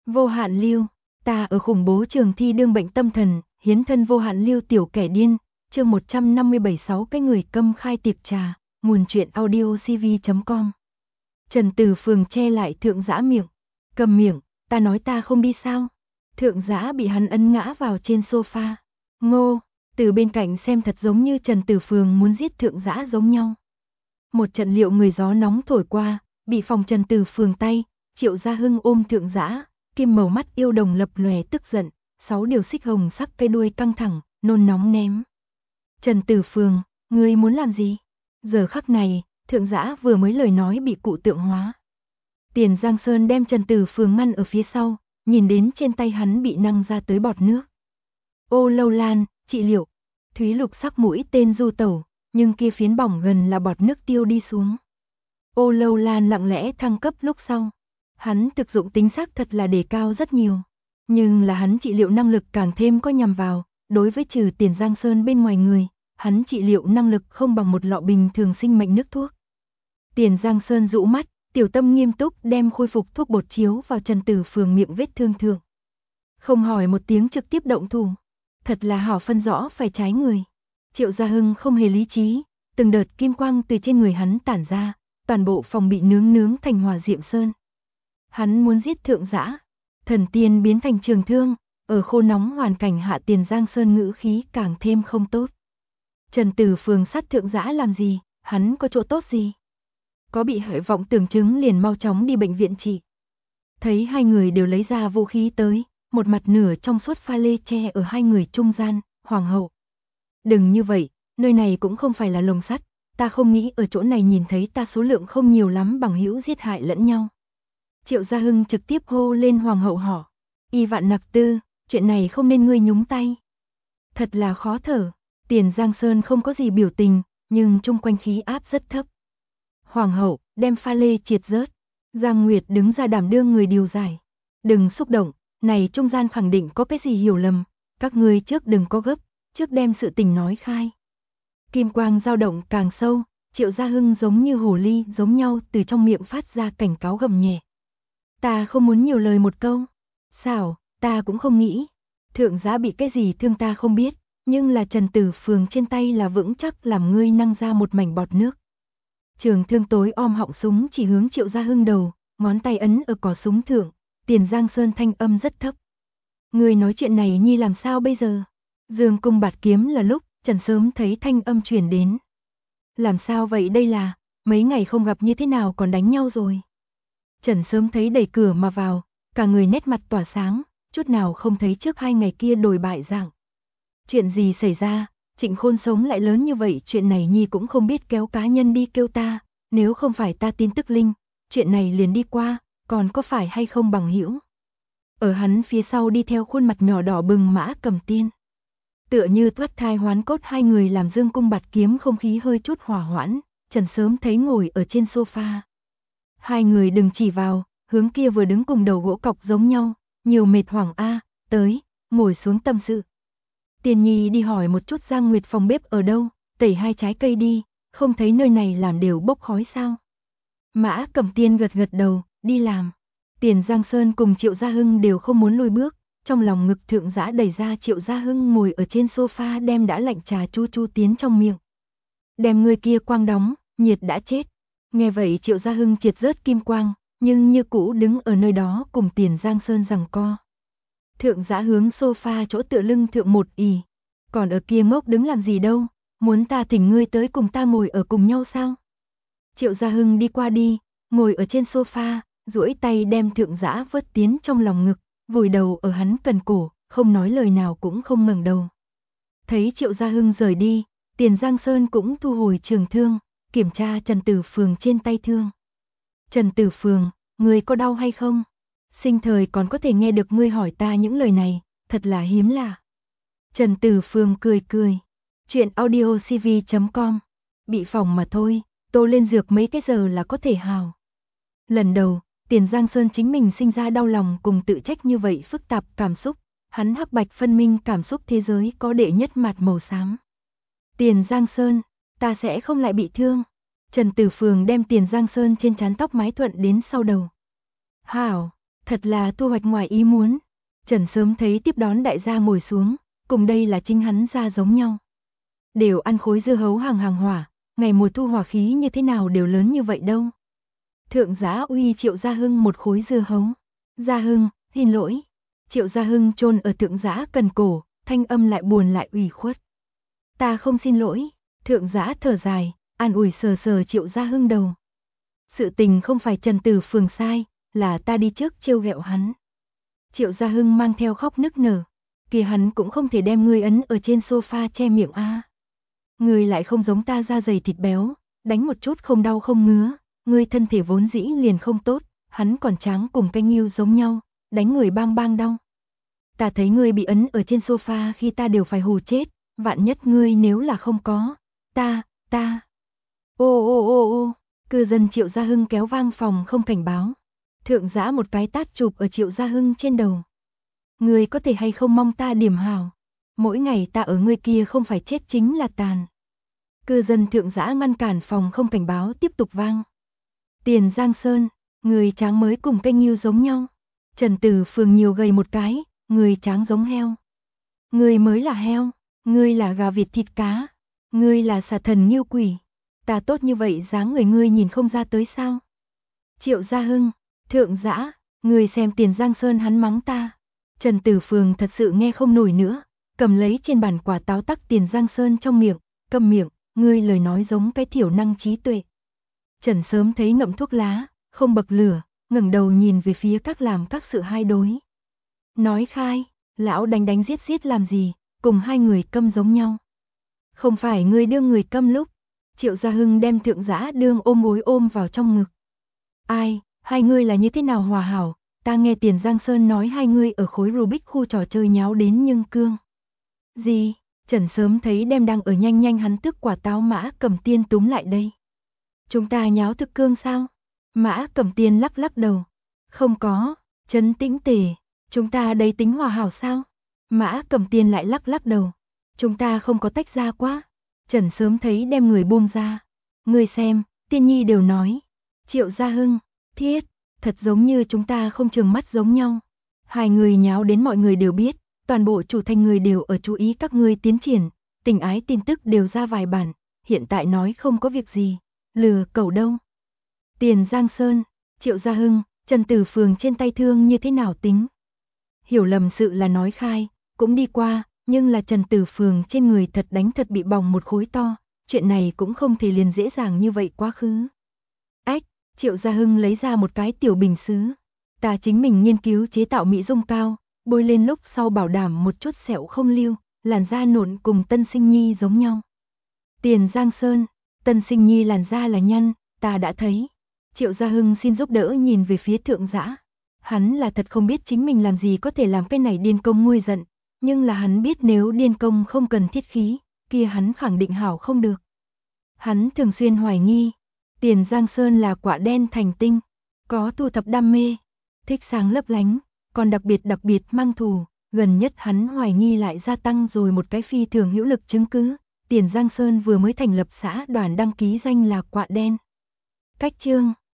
Vô hạn lưu, ta ở khủng bố trường thi đương bệnh tâm thần, hiến thân vô hạn lưu tiểu kẻ điên, chương 157 cái người câm khai tiệc trà, nguồn truyện audio cv.com. Trần Từ Phường che lại Thượng Dã miệng, cầm miệng, ta nói ta không đi sao? Thượng Dã bị hắn ấn ngã vào trên sofa. Ngô, từ bên cạnh xem thật giống như Trần Từ Phường muốn giết Thượng Dã giống nhau. Một trận liệu người gió nóng thổi qua, bị phòng Trần Từ Phường tay, Triệu Gia Hưng ôm Thượng Dã, kim màu mắt yêu đồng lập lòe tức giận, 6 điều xích hồng sắc cây đuôi căng thẳng, nôn nóng ném. Trần Từ Phường, ngươi muốn làm gì? Giờ khắc này, Thượng Dã vừa mới lời nói bị cụ tượng hóa. Tiền Giang Sơn đem Trần Từ Phường ngăn ở phía sau, nhìn đến trên tay hắn bị năng ra tới bọt nước. Ô Lâu Lan, trị liệu. Thúy Lục sắc mũi tên du tẩu, nhưng kia phiến bỏng gần là bọt nước tiêu đi xuống. Ô Lâu Lan lặng lẽ thăng cấp lúc sau. Hắn thực dụng tính xác thật là đề cao rất nhiều. Nhưng là hắn trị liệu năng lực càng thêm có nhằm vào, đối với trừ Tiền Giang Sơn bên ngoài người, hắn trị liệu năng lực không bằng một lọ bình thường sinh mệnh nước thuốc. Tiền Giang Sơn dụ mắt, tiểu tâm nghiêm túc đem khôi phục thuốc bột chiếu vào Trần Từ Phường miệng vết thương thượng. Không hỏi một tiếng trực tiếp động thủ. Thật là hảo phân rõ phải trái người. Triệu Gia Hưng không hề lý trí, từng đợt kim quang từ trên người hắn tản ra, toàn bộ phòng bị nướng thành hỏa diệm sơn. Hắn muốn giết Thượng Dã, thần tiên biến thành trường thương, ở khô nóng hoàn cảnh hạ Tiền Giang Sơn ngữ khí càng thêm không tốt. Trần Từ Phường sát Thượng Dã làm gì, hắn có chỗ tốt gì? Có bị hại vọng tưởng chứng liền mau chóng đi bệnh viện trị. Thấy hai người đều lấy ra vũ khí tới, một mặt nửa trong suốt pha lê che ở hai người trung gian, hoàng hậu. Đừng như vậy, nơi này cũng không phải là lồng sắt, ta không nghĩ ở chỗ này nhìn thấy ta số lượng không nhiều lắm bằng hữu giết hại lẫn nhau. Triệu Gia Hưng trực tiếp hô lên hoàng hậu họ. Y Vạn Nặc Tư, chuyện này không nên ngươi nhúng tay. Thật là khó thở, Tiền Giang Sơn không có gì biểu tình, nhưng chung quanh khí áp rất thấp. Hoàng hậu, đem pha lê triệt rớt. Giang Nguyệt đứng ra đảm đương người điều giải. Đừng xúc động, này trung gian khẳng định có cái gì hiểu lầm, các ngươi trước đừng có gấp, trước đem sự tình nói khai. Kim quang dao động càng sâu, Triệu Gia Hưng giống như hồ ly giống nhau từ trong miệng phát ra cảnh cáo gầm nhẹ. Ta không muốn nhiều lời một câu. Sao, ta cũng không nghĩ. Thượng Dã bị cái gì thương ta không biết, nhưng là Trần Từ Phường trên tay là vững chắc làm ngươi năng ra một mảnh bọt nước. Trường thương tối om họng súng chỉ hướng Triệu Gia Hưng đầu, ngón tay ấn ở cò súng thượng, Tiền Giang Sơn thanh âm rất thấp. Ngươi nói chuyện này nhi làm sao bây giờ? Dương cung bạt kiếm là lúc Trần sớm thấy thanh âm truyền đến. Làm sao vậy đây là, mấy ngày không gặp như thế nào còn đánh nhau rồi. Trần sớm thấy đẩy cửa mà vào, cả người nét mặt tỏa sáng, chút nào không thấy trước 2 ngày kia đồi bại dạng. Chuyện gì xảy ra, Trịnh Khôn sống lại lớn như vậy, chuyện này nhi cũng không biết kéo cá nhân đi kêu ta, nếu không phải ta tin tức linh, chuyện này liền đi qua, còn có phải hay không bằng hữu. Ở hắn phía sau đi theo khuôn mặt nhỏ đỏ bừng Mã Cầm Tiên. Tựa như thoát thai hoán cốt hai người làm dương cung bạt kiếm không khí hơi chút hỏa hoãn, Trần sớm thấy ngồi ở trên sofa. Hai người đừng chỉ vào, hướng kia vừa đứng cùng đầu gỗ cọc giống nhau, nhiều mệt hoảng a, tới, ngồi xuống tâm sự. Tiền Nhi đi hỏi một chút Giang Nguyệt phòng bếp ở đâu, tẩy 2 trái cây đi, không thấy nơi này làm đều bốc khói sao. Mã Cầm Tiên gật gật đầu, đi làm. Tiền Giang Sơn cùng Triệu Gia Hưng đều không muốn lùi bước, trong lòng ngực Thượng Dã đẩy ra Triệu Gia Hưng ngồi ở trên sofa đem đã lạnh trà chu chu tiến trong miệng. Đem người kia quang đóng, nhiệt đã chết. Nghe vậy Triệu Gia Hưng triệt rớt kim quang, nhưng như cũ đứng ở nơi đó cùng Tiền Giang Sơn giằng co. Thượng Dã hướng sofa chỗ tựa lưng thượng một ì. Còn ở kia ngốc đứng làm gì đâu, muốn ta thỉnh ngươi tới cùng ta ngồi ở cùng nhau sao? Triệu Gia Hưng đi qua đi, ngồi ở trên sofa, duỗi tay đem Thượng Dã vớt tiến trong lòng ngực, vùi đầu ở hắn cần cổ, không nói lời nào cũng không ngẩng đầu. Thấy Triệu Gia Hưng rời đi, Tiền Giang Sơn cũng thu hồi trường thương, kiểm tra Trần Từ Phường trên tay thương. Trần Từ Phường, ngươi có đau hay không? Sinh thời còn có thể nghe được ngươi hỏi ta những lời này, thật là hiếm lạ. Trần Từ Phường cười cười. Chuyện audio cv.com. Bị phỏng mà thôi, tô lên dược mấy cái giờ là có thể hào. Lần đầu, Tiền Giang Sơn chính mình sinh ra đau lòng cùng tự trách như vậy phức tạp cảm xúc, hắn hắc bạch phân minh cảm xúc thế giới có đệ nhất mặt màu xám. Tiền Giang Sơn, ta sẽ không lại bị thương. Trần Từ Phường đem Tiền Giang Sơn trên trán tóc mái thuận đến sau đầu. Hảo, Thật là thu hoạch ngoài ý muốn. Trần sớm thấy tiếp đón đại gia ngồi xuống, cùng đây là chính hắn ra giống nhau. Đều ăn khối dưa hấu hàng hỏa, ngày mùa thu hỏa khí như thế nào đều lớn như vậy đâu. Thượng giá uy Triệu Gia Hưng một khối dưa hấu. Gia Hưng, xin lỗi. Triệu Gia Hưng chôn ở thượng giá cần cổ, thanh âm lại buồn lại ủy khuất. Ta không xin lỗi. Thượng giá thở dài, an ủi sờ sờ Triệu Gia Hưng đầu. Sự tình không phải Trần Tử Phường sai, là ta đi trước trêu ghẹo hắn. Triệu Gia Hưng mang theo khóc nức nở. Kìa hắn cũng không thể đem ngươi ấn ở trên sofa che miệng a. Ngươi lại không giống ta da dày thịt béo, đánh một chút không đau không ngứa, ngươi thân thể vốn dĩ liền không tốt, hắn còn tráng cùng canh nghêu giống nhau, đánh người bang bang đau. Ta thấy ngươi bị ấn ở trên sofa khi ta đều phải hù chết, vạn nhất ngươi nếu là không có, ta. Ô, cư dân Triệu Gia Hưng kéo vang phòng không cảnh báo. Thượng giã một cái tát chụp ở Triệu Gia Hưng trên đầu. Ngươi có thể hay không mong ta điểm hảo, mỗi ngày ta ở ngươi kia không phải chết chính là tàn. Cư dân thượng giã ngăn cản phòng không cảnh báo tiếp tục vang. Tiền Giang Sơn, người tráng mới cùng canh nghêu giống nhau. Trần Tử Phường nhiều gầy một cái, người tráng giống heo. Người mới là heo, ngươi là gà vịt thịt cá, ngươi là xà thần nghêu quỷ. Ta tốt như vậy dáng người ngươi nhìn không ra tới sao? Triệu Gia Hưng, thượng giã, ngươi xem Tiền Giang Sơn hắn mắng ta. Trần Tử Phường thật sự nghe không nổi nữa, cầm lấy trên bàn quả táo tắc Tiền Giang Sơn trong miệng, câm miệng, ngươi lời nói giống cái thiểu năng trí tuệ. Trần sớm thấy ngậm thuốc lá, không bậc lửa, ngẩng đầu nhìn về phía các làm các sự hai đối. Nói khai, lão đánh giết làm gì, cùng hai người câm giống nhau. Không phải ngươi đương người câm lúc. Triệu Gia Hưng đem thượng giã đương ôm gối ôm vào trong ngực. Ai, hai ngươi là như thế nào hòa hảo, ta nghe Tiền Giang Sơn nói hai ngươi ở khối Rubik khu trò chơi nháo đến nhưng cương. Gì? Trần sớm thấy đem đang ở nhanh hắn tức quả táo Mã Cẩm Tiên túm lại đây. Chúng ta nháo thực cương sao? Mã Cẩm Tiên lắc đầu. Không có, trấn tĩnh tề, chúng ta đây tính hòa hảo sao? Mã Cẩm Tiên lại lắc đầu. Chúng ta không có tách ra quá. Trần sớm thấy đem người buông ra. Ngươi xem, Tiên Nhi đều nói. Triệu Gia Hưng, thiết, thật giống như chúng ta không chừng mắt giống nhau. Hai người nháo đến mọi người đều biết, toàn bộ chủ thành người đều ở chú ý các ngươi tiến triển, tình ái tin tức đều ra vài bản, hiện tại nói không có việc gì, lừa cẩu đâu. Tiền Giang Sơn, Triệu Gia Hưng, Trần Tử Phường trên tay thương như thế nào tính? Hiểu lầm sự là nói khai, cũng đi qua, nhưng là Trần Tử Phường trên người thật đánh thật bị bỏng một khối to, chuyện này cũng không thể liền dễ dàng như vậy quá khứ. Ách, Triệu Gia Hưng lấy ra một cái tiểu bình sứ. Ta chính mình nghiên cứu chế tạo mỹ dung cao, bôi lên lúc sau bảo đảm một chút sẹo không lưu, làn da nộn cùng Tân Sinh Nhi giống nhau. Tiền Giang Sơn, Tân Sinh Nhi làn da là nhăn, ta đã thấy. Triệu Gia Hưng xin giúp đỡ nhìn về phía thượng giã. Hắn là thật không biết chính mình làm gì có thể làm cái này điên công nguôi giận, nhưng là hắn biết nếu điên công không cần thiết khí, kia hắn khẳng định hảo không được. Hắn thường xuyên hoài nghi, Tiền Giang Sơn là quả đen thành tinh, có thu thập đam mê, thích sáng lấp lánh, còn đặc biệt mang thù, gần nhất hắn hoài nghi lại gia tăng rồi một cái phi thường hữu lực chứng cứ, Tiền Giang Sơn vừa mới thành lập xã đoàn đăng ký danh là quả đen. Cách chương